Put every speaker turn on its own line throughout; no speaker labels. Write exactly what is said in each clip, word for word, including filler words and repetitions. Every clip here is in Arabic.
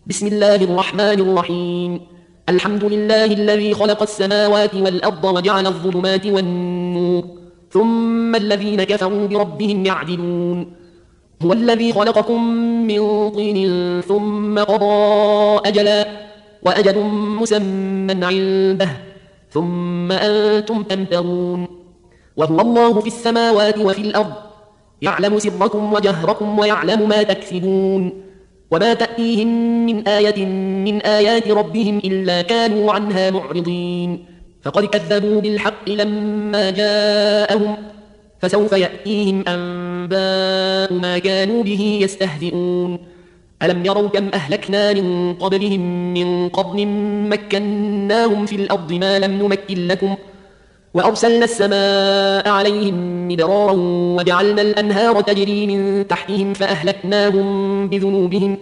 بسم الله الرحمن الرحيم. الحمد لله الذي خلق السماوات والأرض وجعل الظلمات والنور ثم الذين كفروا بربهم يعدلون. هو الذي خلقكم من طين ثم قضى أجلا وأجل مسمى عنده ثم أنتم تمترون. وهو الله في السماوات وفي الأرض يعلم سركم وجهركم ويعلم ما تكسبون. وما تأتيهم من آية من آيات ربهم إلا كانوا عنها معرضين. فقد كذبوا بالحق لما جاءهم فسوف يأتيهم أنباء ما كانوا به يستهزئون. ألم يروا كم أهلكنا من قبلهم من قرن مكناهم في الأرض ما لم نمكن لكم وأرسلنا السماء عليهم مدرارا وجعلنا الأنهار تجري من تحتهم فأهلكناهم بذنوبهم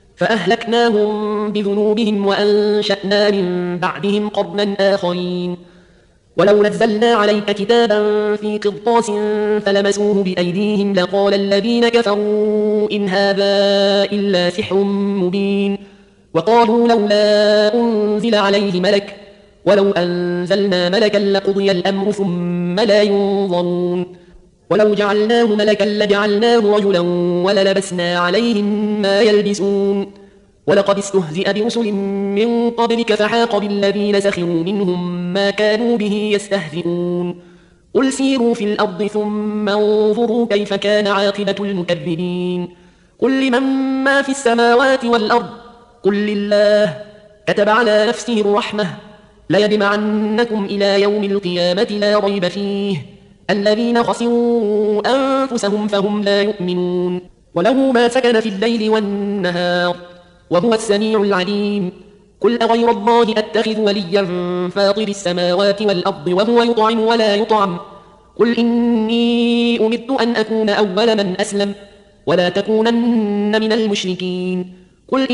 فأهلكناهم بذنوبهم وأنشأنا من بعدهم قرنا آخرين. ولو نزلنا عليك كتابا في قرطاس فلمسوه بأيديهم لقال الذين كفروا إن هذا إلا سحر مبين. وقالوا لولا أنزل عليه ملك ولو أنزلنا ملكا لقضي الأمر ثم لا ينظرون. ولو جعلناه ملكا لجعلناه رجلا وللبسنا عليهم ما يلبسون. ولقد استهزئ برسل من قبلك فحاق بالذين سخروا منهم ما كانوا به يستهزئون. قل سيروا في الأرض ثم انظروا كيف كان عاقبة المكذبين. قل لمن ما في السماوات والأرض قل لله كتب على نفسه الرحمة ليجمعنكم إلى يوم القيامة لا ريب فيه الذين خسروا أنفسهم فهم لا يؤمنون. وله ما سكن في الليل والنهار وهو السميع العليم. قل أغير الله أتخذ وليا فاطر السماوات والأرض وهو يطعم ولا يطعم. قل إني أمرت أن أكون أول من أسلم ولا تكونن من المشركين. قل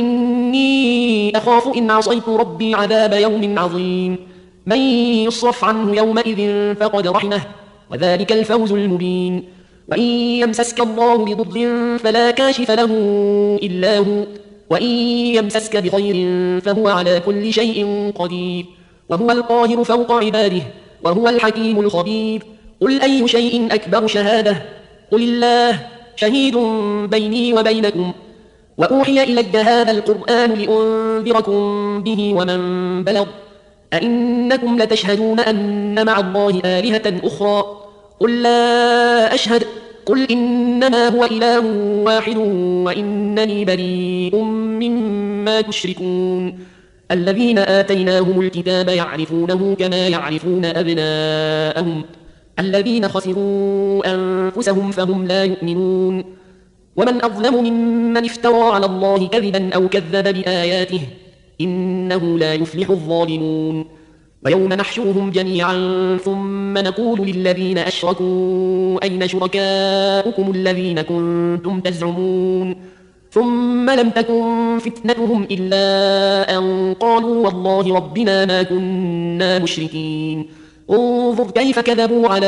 إني أخاف إن عصيت ربي عذاب يوم عظيم. من يصرف عنه يومئذ فقد رحمه وذلك الفوز المبين. وإن يمسسك الله بضر فلا كاشف له إلا هو وإن يمسسك بخير فهو على كل شيء قدير وهو القاهر فوق عباده وهو الحكيم الخبير. قل أي شيء أكبر شهادة قل الله شهيد بيني وبينكم وأوحي إلي هذا القرآن لأنذركم به ومن بلغ أئنكم لتشهدون أن مع الله آلهة أخرى قل لا أشهد قل إنما هو إله واحد وإنني بريء مما تشركون. الذين آتيناهم الكتاب يعرفونه كما يعرفون أبناءهم الذين خسروا أنفسهم فهم لا يؤمنون. ومن أظلم ممن افترى على الله كذبا أو كذب بآياته إنه لا يفلح الظالمون. ويوم نحشرهم جميعا ثم نقول للذين أشركوا أين شركاؤكم الذين كنتم تزعمون ثم لم تكن فتنتهم إلا أن قالوا والله ربنا ما كنا مشركين. انظر كيف كذبوا على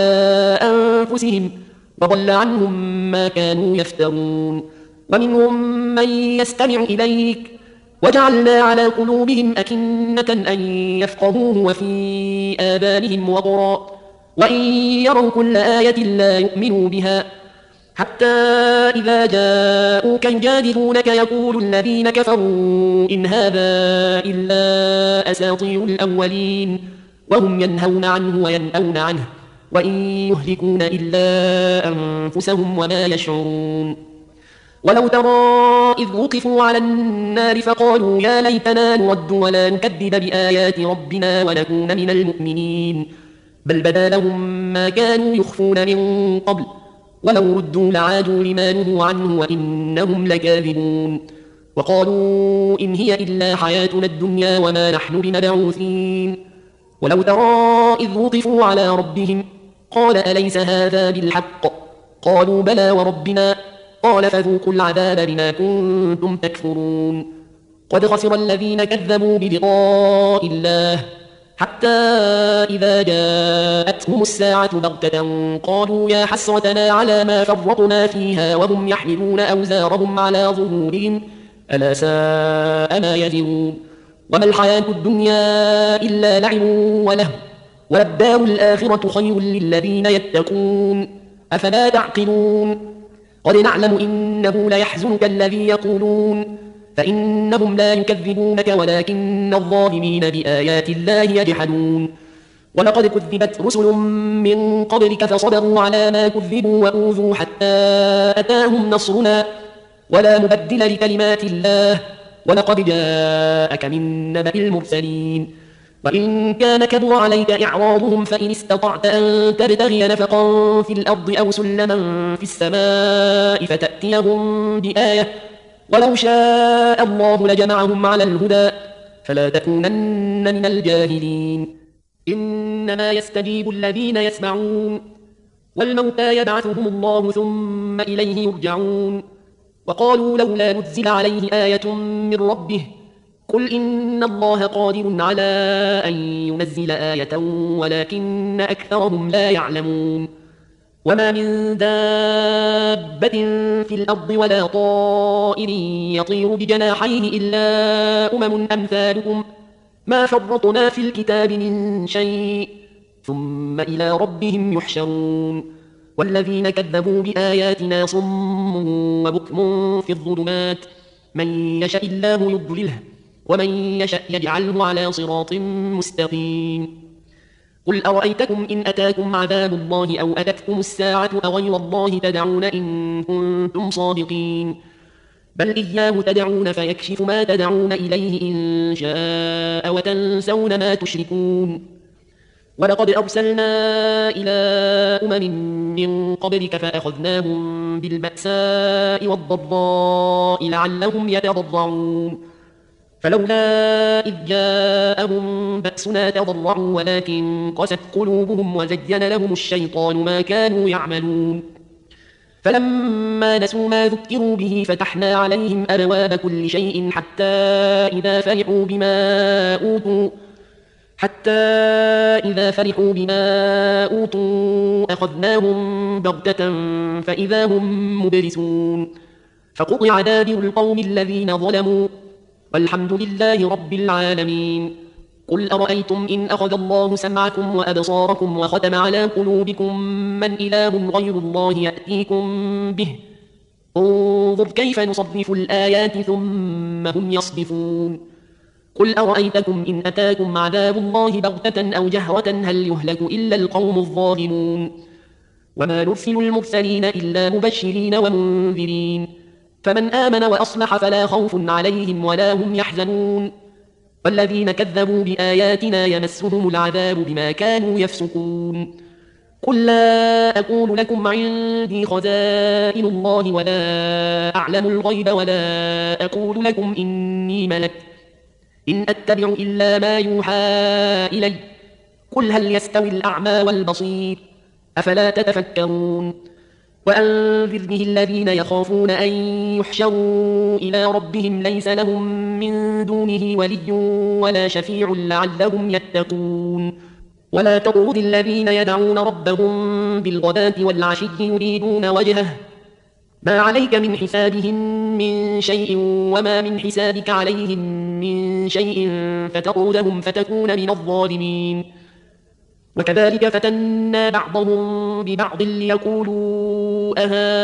أنفسهم وضل عنهم ما كانوا يفترون. ومنهم من يستمع إليك وجعلنا على قلوبهم أكنة أن يفقهوه وفي آذانهم وقرا وإن يروا كل آية لا يؤمنوا بها حتى إذا جاءوك يجادلونك يقول الذين كفروا إن هذا إلا أساطير الأولين وهم ينهون عنه وينأون عنه وإن يهلكون إلا أنفسهم وما يشعرون. ولو ترى إذ وقفوا على النار فقالوا يا ليتنا نرد ولا نكذب بآيات ربنا ونكون من المؤمنين بل بدا لهم ما كانوا يخفون من قبل ولو ردوا لعادوا لما نهوا عنه وإنهم لكاذبون. وقالوا إن هي إلا حياتنا الدنيا وما نحن بمبعوثين. ولو ترى إذ وقفوا على ربهم قال أليس هذا بالحق قالوا بلى وربنا قال فذوقوا العذاب بما كنتم تكفرون. قد خسر الذين كذبوا بلقاء الله حتى إذا جاءتهم الساعة بغتة قالوا يا حسرتنا على ما فرطنا فيها وهم يحملون أوزارهم على ظهورهم ألا ساء ما يزرون وما الحياة الدنيا إلا لعب وله وللدار الآخرة خير للذين يتقون أفلا تعقلون قد نعلم إنه ليحزنك الذي يقولون فإنهم لا يكذبونك ولكن الظالمين بآيات الله يجحدون ولقد كذبت رسل من قبلك فصبروا على ما كذبوا وأوذوا حتى أتاهم نصرنا ولا مبدل لكلمات الله ولقد جاءك من نبأ المرسلين وإن كان كبر عليك إعراضهم فإن استطعت أن تبتغي نفقا في الأرض أو سلما في السماء فتأتيهم بآية ولو شاء الله لجمعهم على الهدى فلا تكونن من الجاهلين إنما يستجيب الذين يسمعون والموتى يبعثهم الله ثم إليه يرجعون وقالوا لولا نزل عليه آية من ربه قل إن الله قادر على أن ينزل آية ولكن أكثرهم لا يعلمون وما من دابة في الأرض ولا طائر يطير بجناحيه إلا أمم أمثالكم ما فرطنا في الكتاب من شيء ثم إلى ربهم يحشرون والذين كذبوا بآياتنا صم وبكم في الظلمات من يشاء الله يضلله ومن يشاء يجعله على صراط مستقيم قل أرأيتكم إن أتاكم عذاب الله أو أتتكم الساعة أغير الله تدعون إن كنتم صادقين بل إياه تدعون فيكشف ما تدعون إليه إن شاء وتنسون ما تشركون ولقد أرسلنا إلى أمم من قبلك فأخذناهم بالبأساء والضراء لعلهم يتضرعون فلولا إذ جاءهم بأسنا تضرعوا ولكن قست قلوبهم وزين لهم الشيطان ما كانوا يعملون فلما نسوا ما ذكروا به فتحنا عليهم أبواب كل شيء حتى إذا فرحوا بما أوتوا حتى إذا فرحوا بما أوتوا أخذناهم بغتة فإذا هم مبلسون فقطع دابر القوم الذين ظلموا والحمد لله رب العالمين قل أرأيتم إن أخذ الله سمعكم وأبصاركم وختم على قلوبكم من إله غير الله يأتيكم به انظر كيف نصرف الآيات ثم هم يصدفون قل أرأيتكم إن أتاكم عذاب الله بغتة أو جهرة هل يهلك إلا القوم الظالمون وما نرسل المرسلين إلا مبشرين ومنذرين فمن آمن وأصلح فلا خوف عليهم ولا هم يحزنون والذين كذبوا بآياتنا يمسهم العذاب بما كانوا يفسقون قل لا أقول لكم عندي خزائن الله ولا أعلم الغيب ولا أقول لكم إني ملك إن أتبع إلا ما يوحى إلي قل هل يستوي الأعمى والبصير أفلا تتفكرون وأنذر به الذين يخافون أن يحشروا إلى ربهم ليس لهم من دونه ولي ولا شفيع لعلهم يتقون ولا تطرد الذين يدعون ربهم بالغداة والعشي يريدون وجهه ما عليك من حسابهم من شيء وما من حسابك عليهم من شيء فتطردهم فتكون من الظالمين وكذلك فتنا بعضهم ببعض ليقولوا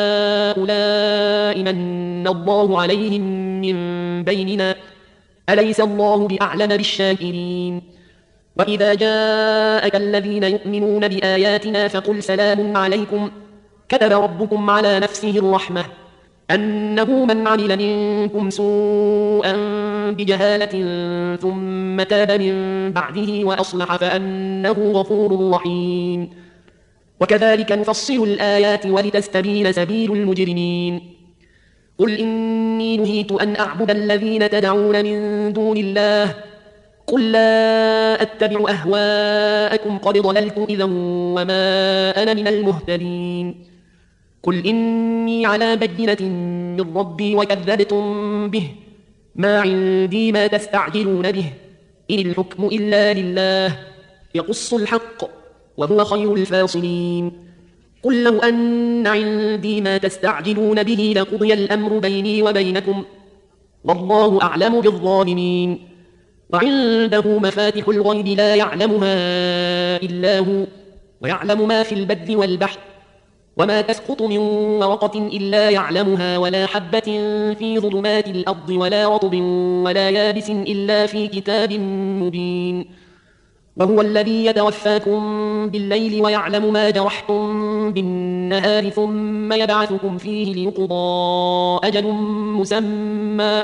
أهؤلاء من الله عليهم من بيننا أليس الله بأعلم بالشاكرين وإذا جاءك الذين يؤمنون بآياتنا فقل سلام عليكم كتب ربكم على نفسه الرحمة أنه من عمل منكم سوءا بجهالة ثم تاب من بعده وأصلح فأنه غفور رحيم وكذلك نفصل الآيات ولتستبين سبيل المجرمين قل إني نهيت أن أعبد الذين تدعون من دون الله قل لا أتبع أهواءكم قد ضللت إذا وما أنا من المهتدين قل إني على بينة من ربي وكذبتم به ما عندي ما تستعجلون به إن الحكم إلا لله يقص الحق وهو خير الفاصلين قل لو أن عندي ما تستعجلون به لقضي الأمر بيني وبينكم والله أعلم بالظالمين. وعنده مفاتح الغيب لا يعلمها إلا هو ويعلم ما في البر والبحر وما تسقط من ورقة إلا يعلمها ولا حبة في ظلمات الأرض ولا رطب ولا يابس إلا في كتاب مبين. وهو الذي يتوفاكم بالليل ويعلم ما جرحتم بالنهار ثم يبعثكم فيه ليقضى أجل مسمى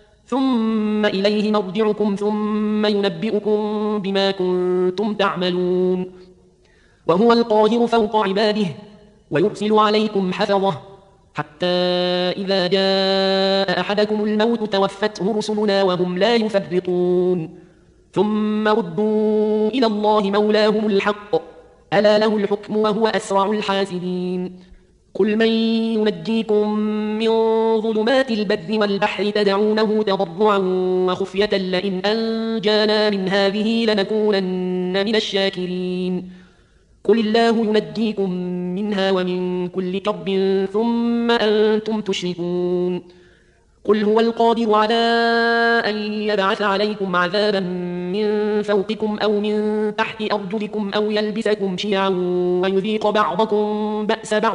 ثم إليه مرجعكم ثم ينبئكم بما كنتم تعملون. وهو القاهر فوق عباده ويرسل عليكم حفظه حتى إذا جاء أحدكم الموت توفته رسلنا وهم لا يفرطون ثم ردوا إلى الله مولاهم الحق ألا له الحكم وهو أسرع الحاسبين. قل من ينجيكم من ظلمات البر والبحر تدعونه تضرعا وخفية لئن أنجانا من هذه لنكونن من الشاكرين. قل الله ينجيكم منها ومن كل كرب ثم أنتم تشركون. قل هو القادر على أن يبعث عليكم عذابا من فوقكم أو من تحت أرجلكم أو يلبسكم شيعا ويذيق بعضكم بأس بعض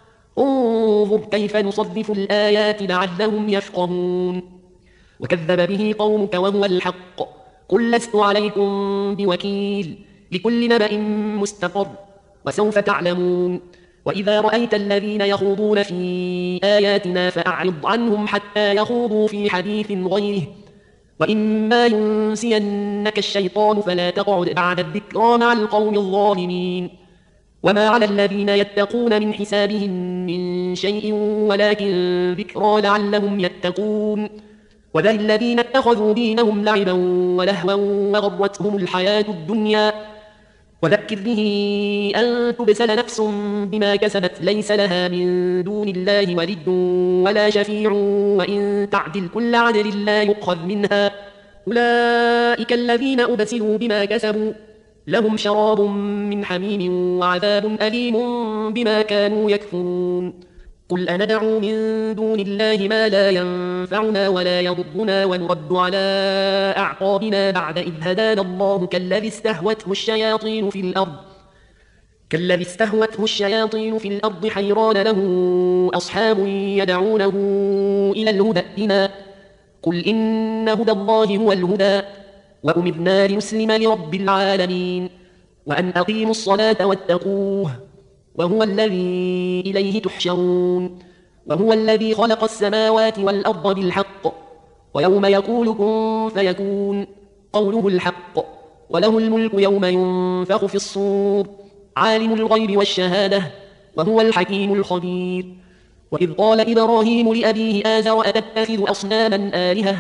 انظر كيف نصرف الآيات لعلهم يفقهون. وكذب به قومك وهو الحق قل لست عليكم بوكيل لكل نبأ مستقر وسوف تعلمون. وإذا رأيت الذين يخوضون في آياتنا فأعرض عنهم حتى يخوضوا في حديث غيره وإما ينسينك الشيطان فلا تقعد بعد الذكرى مع القوم الظالمين. وما على الذين يتقون من حسابهم من شيء ولكن ذكرى لعلهم يتقون. وذل الذين اتخذوا دينهم لعبا ولهوا وغرتهم الحياة الدنيا وذكر به أن تبسل نفس بما كسبت ليس لها من دون الله ولي ولا شفيع وإن تعدل كل عدل لا يؤخذ منها أولئك الذين أبسلوا بما كسبوا لهم شراب من حميم وعذاب أليم بما كانوا يكفرون. قل أندعو من دون الله ما لا ينفعنا ولا يضرنا ونرد على أعقابنا بعد إذ هدانا الله كالذي استهوته الشياطين في الأرض كالذي استهوته الشياطين في الأرض حيران له أصحاب يدعونه إلى الهدى ائتنا قل إن هدى الله هو الهدى وأمرنا لنسلم لرب العالمين وأن أقيموا الصلاة واتقوه وهو الذي إليه تحشرون. وهو الذي خلق السماوات والأرض بالحق ويوم يقول كن فيكون قوله الحق وله الملك يوم ينفخ في الصور عالم الغيب والشهادة وهو الحكيم الخبير. وإذ قال إبراهيم لأبيه آزر أتتخذ أصناما آلهة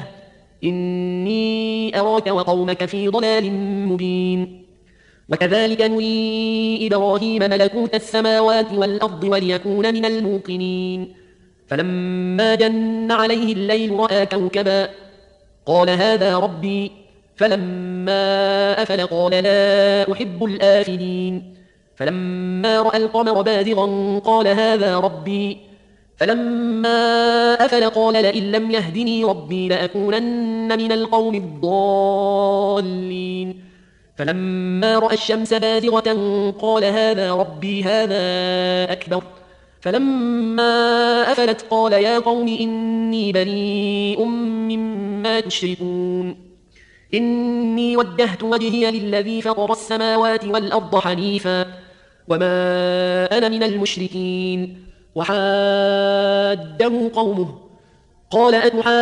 إني أراك وقومك في ضلال مبين. وكذلك نري إبراهيم ملكوت السماوات والأرض وليكون من الموقنين. فلما جن عليه الليل رأى كوكبا قال هذا ربي فلما أفل قال لا أحب الآفلين. فلما رأى القمر بازغا قال هذا ربي فلما أفل قال لئن لم يهدني ربي لأكونن من القوم الضالين. فلما رأى الشمس بازغة قال هذا ربي هذا أكبر. فلما أفلت قال يا قوم إني بريء مما تشركون إني وجهت وجهي للذي فطر السماوات والأرض حنيفا وما أنا من المشركين. وحاده قومه قال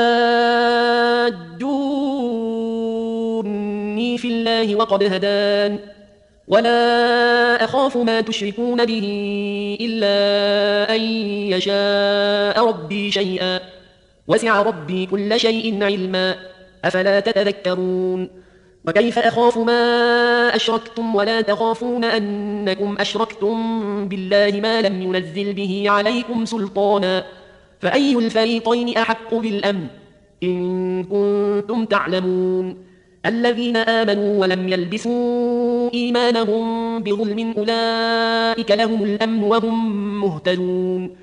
أتحاجوني في الله وقد هدان ولا أخاف ما تشركون به إلا أن يشاء ربي شيئا وسع ربي كل شيء علما أفلا تتذكرون. وكيف أخاف ما أشركتم ولا تخافون أنكم أشركتم بالله ما لم ينزل به عليكم سلطانا فأي الفريقين أحق بالأمن إن كنتم تعلمون. الذين آمنوا ولم يلبسوا إيمانهم بظلم أولئك لهم الأمن وهم مهتدون.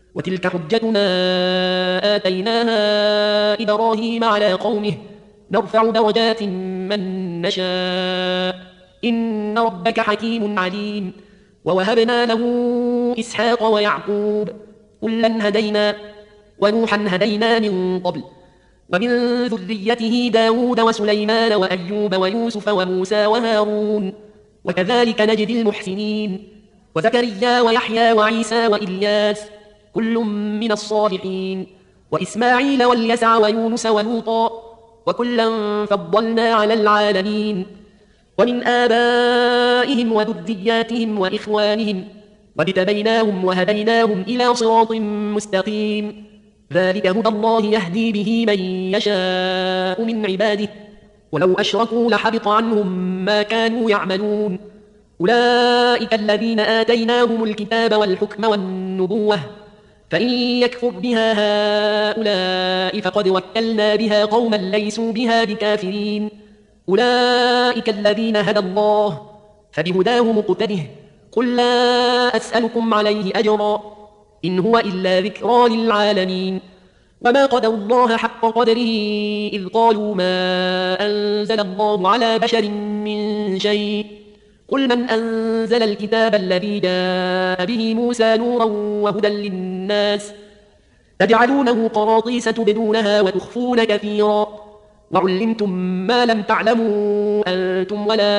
وتلك حجتنا آتيناها إبراهيم على قومه نرفع درجات من نشاء إن ربك حكيم عليم ووهبنا له إسحاق ويعقوب كلا هدينا ونوحا هدينا من قبل ومن ذريته داود وسليمان وأيوب ويوسف وموسى وهارون وكذلك نجزي المحسنين وزكريا ويحيى وعيسى وإلياس كل من الصالحين وإسماعيل واليسع ويونس ولوطا وكلا فضلنا على العالمين ومن آبائهم وذرياتهم وإخوانهم واجتبيناهم وهديناهم إلى صراط مستقيم ذلك هدى الله يهدي به من يشاء من عباده ولو أشركوا لحبط عنهم ما كانوا يعملون أولئك الذين آتيناهم الكتاب والحكم والنبوة فإن يكفر بها هؤلاء فقد وكلنا بها قوما ليسوا بها بكافرين أولئك الذين هدى الله فبهداه مقتده قل لا أسألكم عليه أجرا إن هو إلا ذكرى للعالمين وما قدروا الله حق قدره إذ قالوا ما أنزل الله على بشر من شيء قل من أنزل الكتاب الذي جاء به موسى نورا وهدى للناس تجعلونه قراطيس تبدونها وتخفون كثيرا وعلمتم ما لم تعلموا أنتم ولا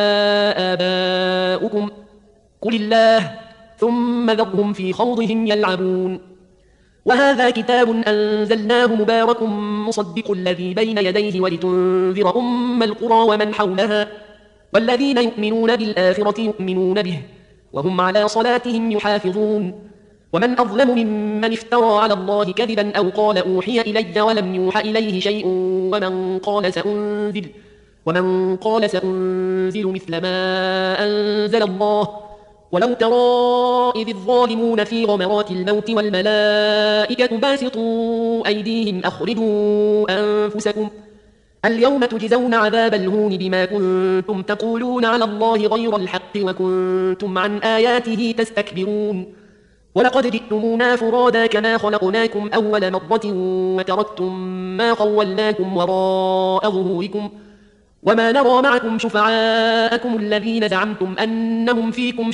آباؤكم قل الله ثم ذرهم في خوضهم يلعبون وهذا كتاب أنزلناه مبارك مصدق الذي بين يديه ولتنذر أم القرى ومن حولها والذين يؤمنون بالآخرة يؤمنون به وهم على صلاتهم يحافظون ومن أظلم ممن افترى على الله كذبا أو قال أوحي إلي ولم يوحى إليه شيء ومن قال سأنزل ومن قال سأنزل مثل ما أنزل الله ولو ترى إذ الظالمون في غمرات الموت والملائكة باسطوا أيديهم أخرجوا أنفسكم اليوم تجزون عذاب الهون بما كنتم تقولون على الله غير الحق وكنتم عن آياته تستكبرون ولقد جئتمونا فرادا كما خلقناكم أول مرة وتركتم ما خولناكم وراء ظهوركم وما نرى معكم شفعاءكم الذين زعمتم أنهم فيكم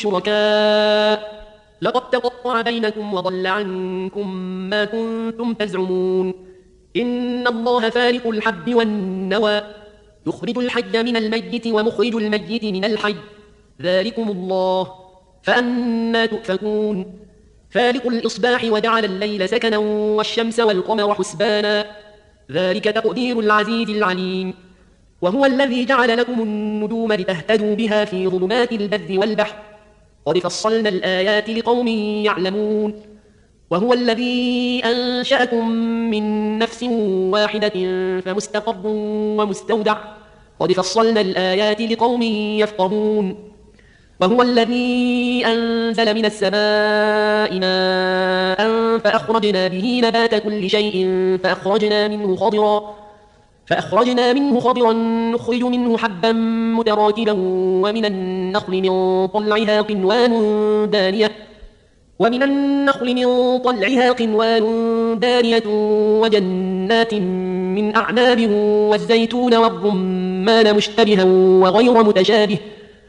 شركاء لقد تقطع بينكم وضل عنكم ما كنتم تزعمون إن الله فارق الحب والنوى يخرج الحي من الميت ومخرج الميت من الحي ذلكم الله فأنا تؤفكون فارق الإصباح وجعل الليل سكنا والشمس والقمر حسبانا ذلك تقدير العزيز العليم وهو الذي جعل لكم النجوم لتهتدوا بها في ظلمات البر والبحر قد فصلنا الآيات لقوم يعلمون وهو الذي أنشأكم من نفس واحدة فمستقر ومستودع قد فصلنا الآيات لقوم يفقهون وهو الذي أنزل من السماء ماء فأخرجنا به نبات كل شيء فأخرجنا منه خضرا فأخرجنا منه خضرا نخرج منه حبا متراكبا ومن النخل من طلعها قنوان دانية ومن النخل من طلعها قنوان دانية وجنات من أعناب والزيتون والرمان مشتبها وغير متشابه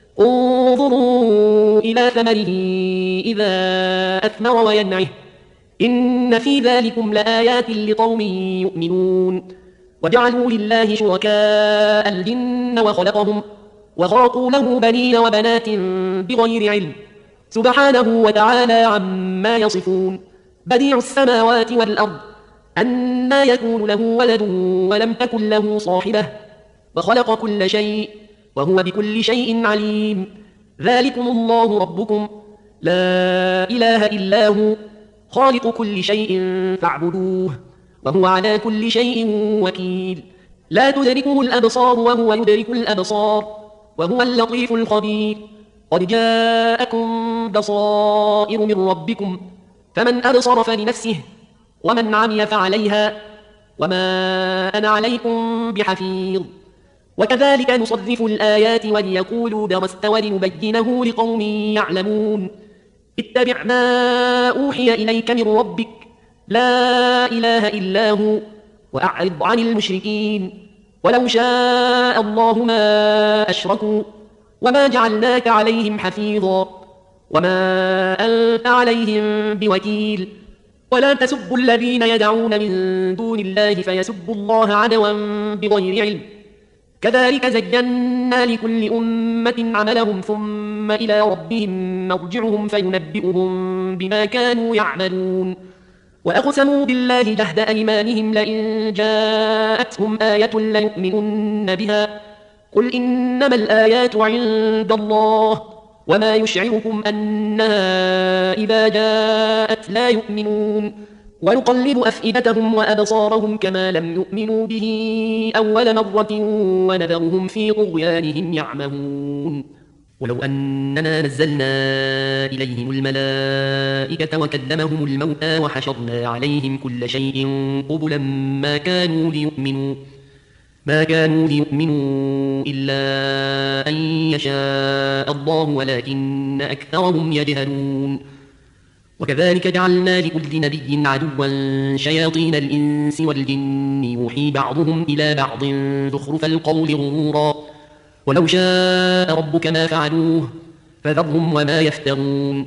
انظروا إلى ثمره إذا أثمر وينعه إن في ذلكم لآيات لقوم يؤمنون وجعلوا لله شركاء الجن وخلقهم وخلقوا له بنين وبنات بغير علم سبحانه وتعالى عما يصفون بديع السماوات والأرض أنى يكون له ولد ولم تكن له صاحبة وخلق كل شيء وهو بكل شيء عليم ذلكم الله ربكم لا إله إلا هو خالق كل شيء فاعبدوه وهو على كل شيء وكيل لا تدركه الأبصار وهو يدرك الأبصار وهو اللطيف الخبير قد جاءكم بصائر من ربكم فمن أبصر فلنفسه ومن عمي فعليها وما أنا عليكم بحفيظ وكذلك نصرف الآيات وليقولوا درست ولنبينه لقوم يعلمون اتبع ما أوحي إليك من ربك لا إله إلا هو وأعرض عن المشركين ولو شاء الله ما أشركوا وما جعلناك عليهم حفيظا وما أنت عليهم بوكيل ولا تسبوا الذين يدعون من دون الله فيسبوا الله عدوا بغير علم كذلك زينا لكل أمة عملهم ثم إلى ربهم مرجعهم فينبئهم بما كانوا يعملون وأقسموا بالله جهد أيمانهم لئن جاءتهم آية ليؤمنن بها قل إنما الآيات عند الله وما يشعركم أنها إذا جاءت لا يؤمنون ونقلب أفئدتهم وأبصارهم كما لم يؤمنوا به أول مرة ونذرهم في طغيانهم يعمهون ولو أننا نزلنا إليهم الملائكة وكلمهم الموتى وحشرنا عليهم كل شيء قبلا ما كانوا ليؤمنوا ما كانوا ليؤمنوا إلا أن يشاء الله ولكن أكثرهم يجهلون وكذلك جعلنا لكل نبي عدوا شياطين الإنس والجن يوحي بعضهم إلى بعض زخرف القول غرورا ولو شاء ربك ما فعلوه فذرهم وما يفترون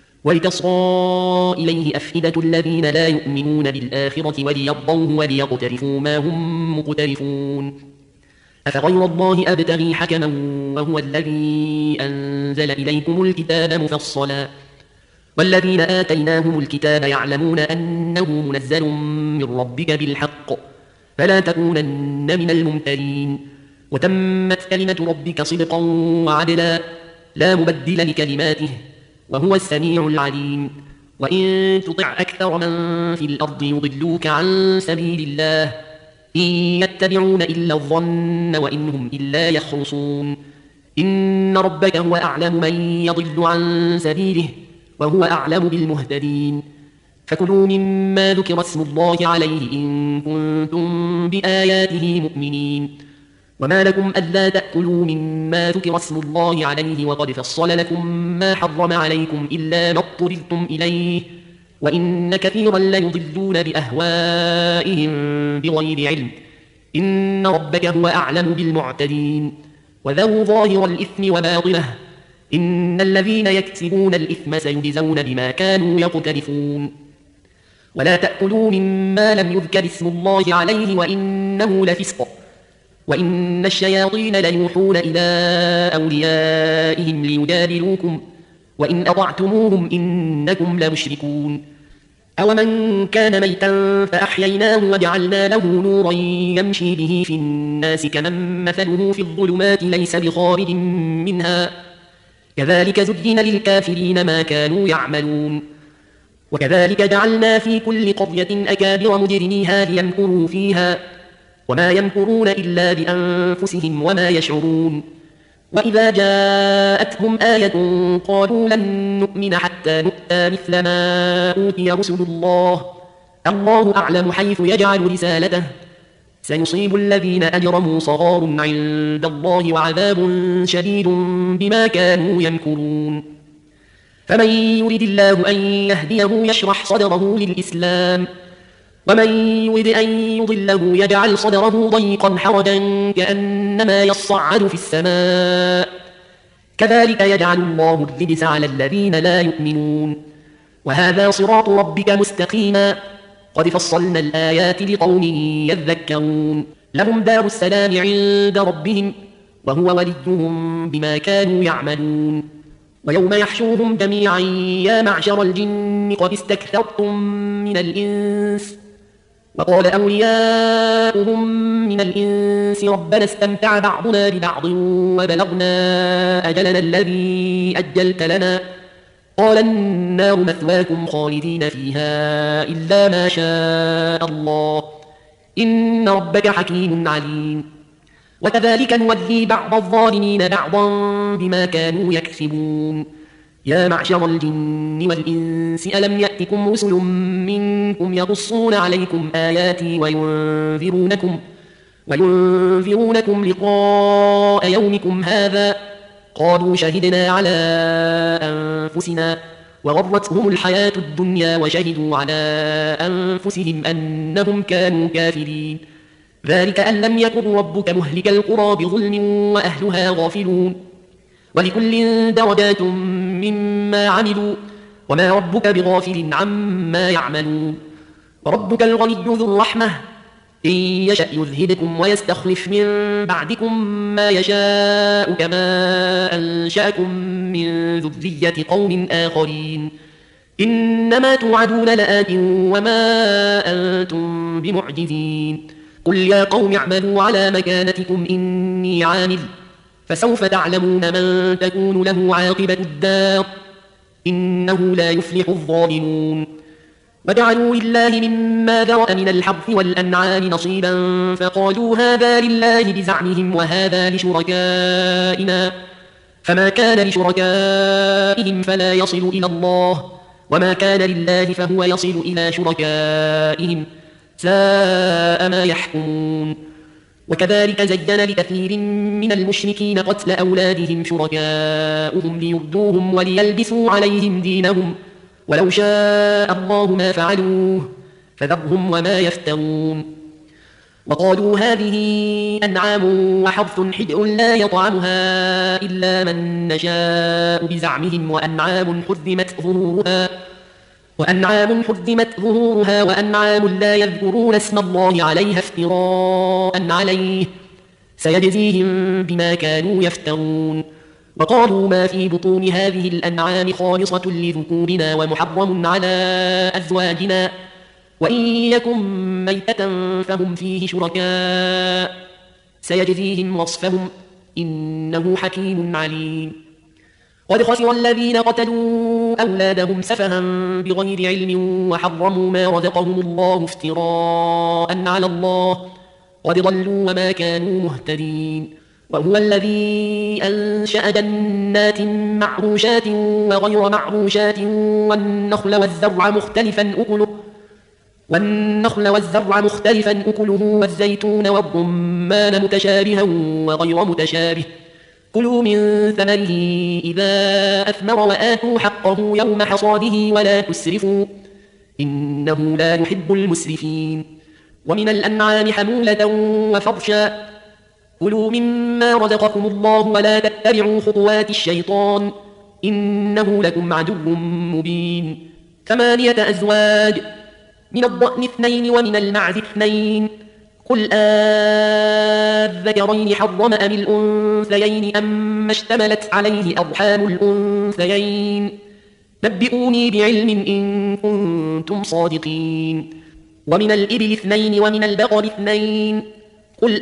ولتصغى إليه أفئدة الذين لا يؤمنون بالآخرة وليرضوه وليقترفوا ما هم مقترفون أفغير الله أبتغي حكما وهو الذي أنزل إليكم الكتاب مفصلا والذين آتيناهم الكتاب يعلمون أنه منزل من ربك بالحق فلا تكونن من الممترين وتمت كلمة ربك صدقا وعدلا لا مبدل لكلماته وهو السميع العليم وإن تطع أكثر من في الأرض يضلوك عن سبيل الله إن يتبعون إلا الظن وإن هم إلا يخرصون إن ربك هو أعلم من يضل عن سبيله وهو أعلم بالمهتدين فكلوا مما ذكر اسم الله عليه إن كنتم بآياته مؤمنين وما لكم ألا تأكلوا مما ذكر اسم الله عليه وقد فصل لكم ما حرم عليكم إلا ما اضطررتم إليه وإن كثيرا ليضلون بأهوائهم بغير علم إن ربك هو أعلم بالمعتدين وذروا ظاهر الإثم وباطنه إن الذين يكسبون الإثم سيجزون بما كانوا يقترفون ولا تأكلوا مما لم يذكر اسم الله عليه وإنه لفسق وإن الشياطين ليوحون إلى أوليائهم ليجادلوكم وإن أطعتموهم إنكم لمشركون أومن كان ميتا فأحييناه وجعلنا له نورا يمشي به في الناس كمن مثله في الظلمات ليس بخارج منها كذلك زين للكافرين ما كانوا يعملون وكذلك جعلنا في كل قرية أكابر مجرميها ليمكروا فيها وما يمكرون إلا بأنفسهم وما يشعرون وإذا جاءتهم آية قالوا لن نؤمن حتى نؤتى مثل ما أوتي رسل الله الله أعلم حيث يجعل رسالته سيصيب الذين أجرموا صغار عند الله وعذاب شديد بما كانوا يمكرون فمن يرد الله أن يهديه يشرح صدره للإسلام ومن يرد أن يضله يجعل صدره ضيقا حرجا كأنما يصعد في السماء كذلك يجعل الله الرجس على الذين لا يؤمنون وهذا صراط ربك مستقيما قد فصلنا الآيات لقوم يذكرون لهم دار السلام عند ربهم وهو وليهم بما كانوا يعملون ويوم يحشوهم جميعا يا معشر الجن قد استكثرتم من الإنس وقال أولياؤهم من الإنس ربنا استمتع بعضنا ببعض وبلغنا أجلنا الذي أجلت لنا قال النار مثواكم خالدين فيها إلا ما شاء الله إن ربك حكيم عليم وكذلك نولي بعض الظالمين بعضا بما كانوا يكسبون يا معشر الجن والإنس ألم يأتكم رسل منكم يقصون عليكم آياتي وينذرونكم, وينذرونكم لقاء يومكم هذا قالوا شهدنا على أنفسنا وغرتهم الحياة الدنيا وشهدوا على أنفسهم أنهم كانوا كافرين. ذلك أن لم يكن ربك مهلك القرى بظلم وأهلها غافلون. ولكل درجات مما عملوا وما ربك بغافل عما يعملون. وربك الغني ذو الرحمة إن يشأ يذهبكم ويستخلف من بعدكم ما يشاء كما أنشأكم من ذرية قوم آخرين. إنما توعدون لآت وما أنتم بمعجزين. قل يا قوم اعملوا على مكانتكم إني عامل فسوف تعلمون من تكون له عاقبة الدار إنه لا يفلح الظالمون. وجعلوا لله مما ذرأ من الحرث والأنعام نصيبا فقالوا هذا لله بزعمهم وهذا لشركائنا فما كان لشركائهم فلا يصل إلى الله وما كان لله فهو يصل إلى شركائهم ساء ما يحكمون. وكذلك زين لكثير من المشركين قتل أولادهم شركاؤهم ليردوهم وليلبسوا عليهم دينهم ولو شاء الله ما فعلوه فذرهم وما يفترون. وقالوا هذه أنعام وحرث حجر لا يطعمها إلا من نشاء بزعمهم وأنعام حرمت ظهورها وأنعام حرمت ظهورها وأنعام لا يذكرون اسم الله عليها افتراء عليه سيجزيهم بما كانوا يفترون. وقالوا ما في بطون هذه الأنعام خالصة لذكورنا ومحرم على أزواجنا وإن يكن ميتة فهم فيه شركاء سيجزيهم وصفهم إنه حكيم عليم. قد خسر الذين قتلوا أولادهم سفها بغير علم وحرموا ما رزقهم الله افتراء على الله قد ضلوا وما كانوا مهتدين. وهو الذي أنشأ جنات معروشات وغير معروشات والنخل والزرع مختلفا أكله والنخل والزرع مختلفا أكله والزيتون والرمان متشابها وغير متشابه كلوا من ثمره إذا أثمر وآتوا حقه يوم حصاده ولا تسرفوا إنه لا يحب المسرفين. ومن الأنعام حمولة وفرشا كلوا مما رزقكم الله ولا تتبعوا خطوات الشيطان إنه لكم عدو مبين. ثمانية أزواج من الضأن اثنين ومن المعز اثنين قل آذكرين حرم أم الأنثيين أم اشتملت عليه أرحام الأنثيين نبئوني بعلم إن كنتم صادقين. ومن الإبل اثنين ومن البقر اثنين قل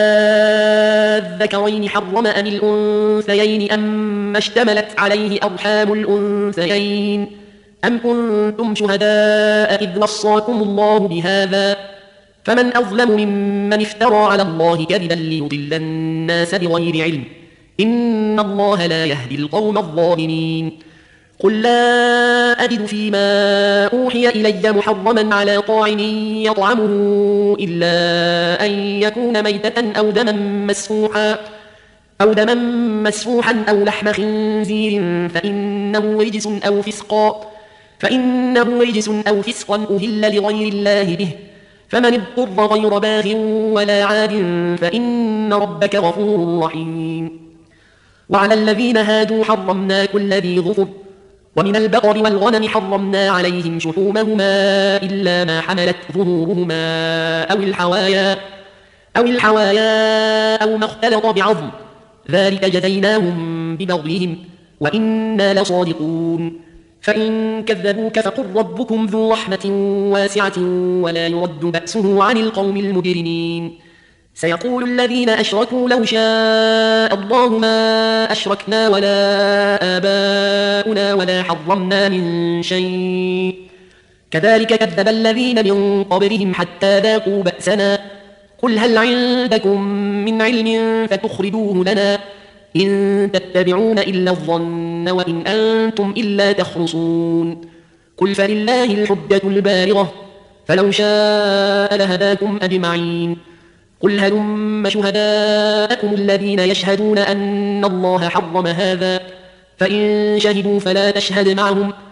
آذكرين حرم أم الأنثيين أم اشتملت عليه أرحام الأنثيين أم كنتم شهداء إذ وصاكم الله بهذا فمن أظلم ممن افترى على الله كذبا ليضل الناس بغير علم إن الله لا يهدي القوم الظالمين. قل لا أجد فيما أوحي إلي محرما على طاعم يطعمه إلا أن يكون ميتة أو دما مسفوحا أو دما مسفوحا أو لحم خنزير فإنه رجس أو فسقا فإنه رجس أو فسقا أهل لغير الله به فمن اضطر غير باغ ولا عاد فإن ربك غفور رحيم. وعلى الذين هادوا حرمنا كل ذي ظفر ومن البقر والغنم حرمنا عليهم شحومهما إلا ما حملت ظهورهما أو الحوايا أو الحوايا أو ما اختلط بعظم ذلك جزيناهم ببغيهم وإنا لصادقون. فإن كذبوك فقل ربكم ذو رحمة واسعة ولا يرد بأسه عن القوم المجرمين. سيقول الذين أشركوا لو شاء الله ما أشركنا ولا آباؤنا ولا حرمنا من شيء كذلك كذب الذين من قبلهم حتى ذاقوا بأسنا قل هل عندكم من علم فتخرجوه لنا إن تتبعون إلا الظن وإن أنتم إلا تخرصون. قل فلله الحجة البالغة فلو شاء لهداكم أجمعين. قل هلم شهداءكم الذين يشهدون أن الله حرم هذا فإن شهدوا فلا تشهد معهم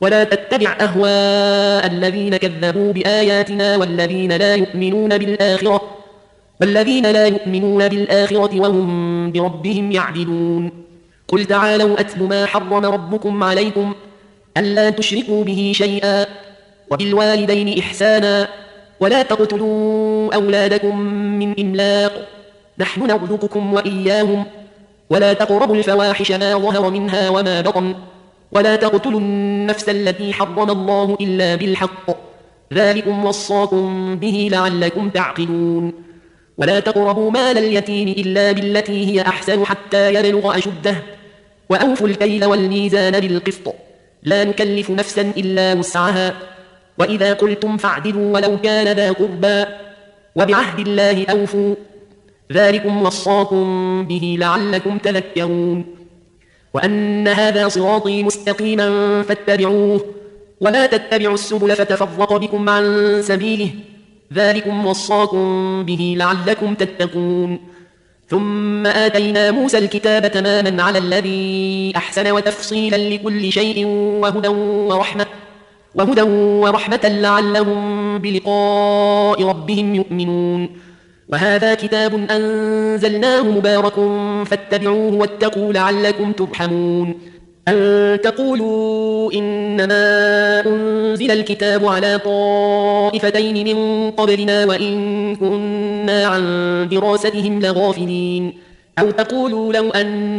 ولا تتبع أهواء الذين كذبوا بآياتنا والذين لا يؤمنون بالآخرة والذين لا يؤمنون بالآخرة وهم بربهم يعدلون قل تعالوا أتل ما حرم ربكم عليكم ألا تشركوا به شيئا وبالوالدين إحسانا ولا تقتلوا أولادكم من إملاق نحن نرزقكم وإياهم ولا تقربوا الفواحش ما ظهر منها وما بطن ولا تقتلوا النفس التي حرم الله إلا بالحق ذلكم وصاكم به لعلكم تعقلون ولا تقربوا مال اليتيم إلا بالتي هي أحسن حتى يبلغ أشده وأوفوا الكيل والميزان بالقسط لا نكلف نفسا إلا وسعها وإذا قلتم فاعدلوا ولو كان ذا قربى وبعهد الله أوفوا ذلكم وصاكم به لعلكم تذكرون وأن هذا صراطي مستقيما فاتبعوه ولا تتبعوا السبل فتفرق بكم عن سبيله ذلكم وصاكم به لعلكم تتقون ثم آتينا موسى الكتاب تماما على الذي أحسن وتفصيلا لكل شيء وهدى ورحمة وهدى ورحمة لعلهم بلقاء ربهم يؤمنون وهذا كتاب أنزلناه مبارك فاتبعوه واتقوا لعلكم ترحمون أن تقولوا إنما أنزل الكتاب على طائفتين من قبلنا وإن كنا عن دراستهم لغافلين أو تقولوا لو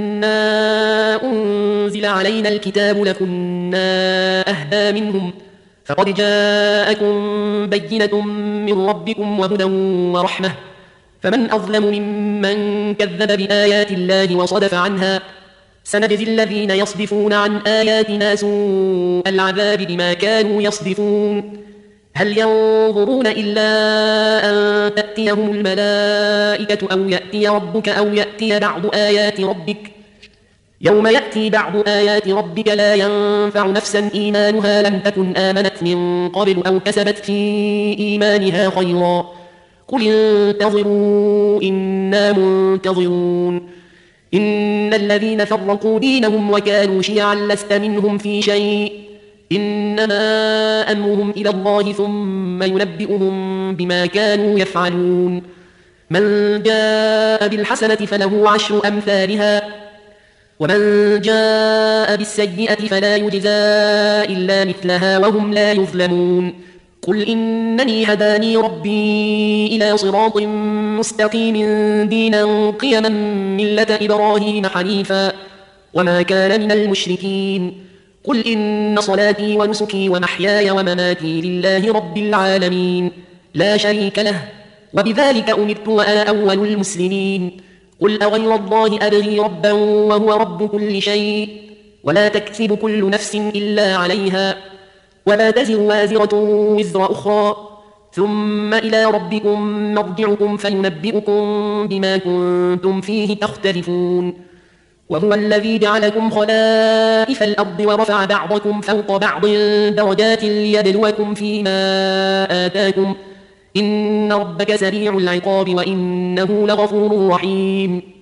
أنا أنزل علينا الكتاب لكنا أهدى منهم فقد جاءكم بينة من ربكم وهدى ورحمة فمن أظلم ممن كذب بآيات الله وصدف عنها سنجزي الذين يصدفون عن آياتنا سوء العذاب بما كانوا يصدفون هل ينظرون إلا أن تأتيهم الملائكة أو يأتي ربك أو يأتي بعض آيات ربك يوم يأتي بعض آيات ربك لا ينفع نفسا إيمانها لم تكن آمنت من قبل أو كسبت في إيمانها خيرا قل انتظروا إنا منتظرون إن الذين فرقوا دينهم وكانوا شيعا لست منهم في شيء إنما أمرهم إلى الله ثم ينبئهم بما كانوا يفعلون من جاء بالحسنة فله عشر أمثالها ومن جاء بالسيئة فلا يجزى إلا مثلها وهم لا يظلمون قل إنني هداني ربي إلى صراط مستقيم دينا قيما ملة إبراهيم حنيفا وما كان من المشركين قل إن صلاتي ونسكي ومحياي ومماتي لله رب العالمين لا شريك له وبذلك أمرت وأنا أول المسلمين قل أغير الله أبغي ربا وهو رب كل شيء ولا تكسب كل نفس إلا عليها ولا تزر وازرة وزر أخرى ثم إلى ربكم مرجعكم فينبئكم بما كنتم فيه تختلفون وهو الذي جعلكم خلائف الأرض ورفع بعضكم فوق بعض درجات ليبلوكم فيما آتاكم إن ربك سريع العقاب وإنه لغفور رحيم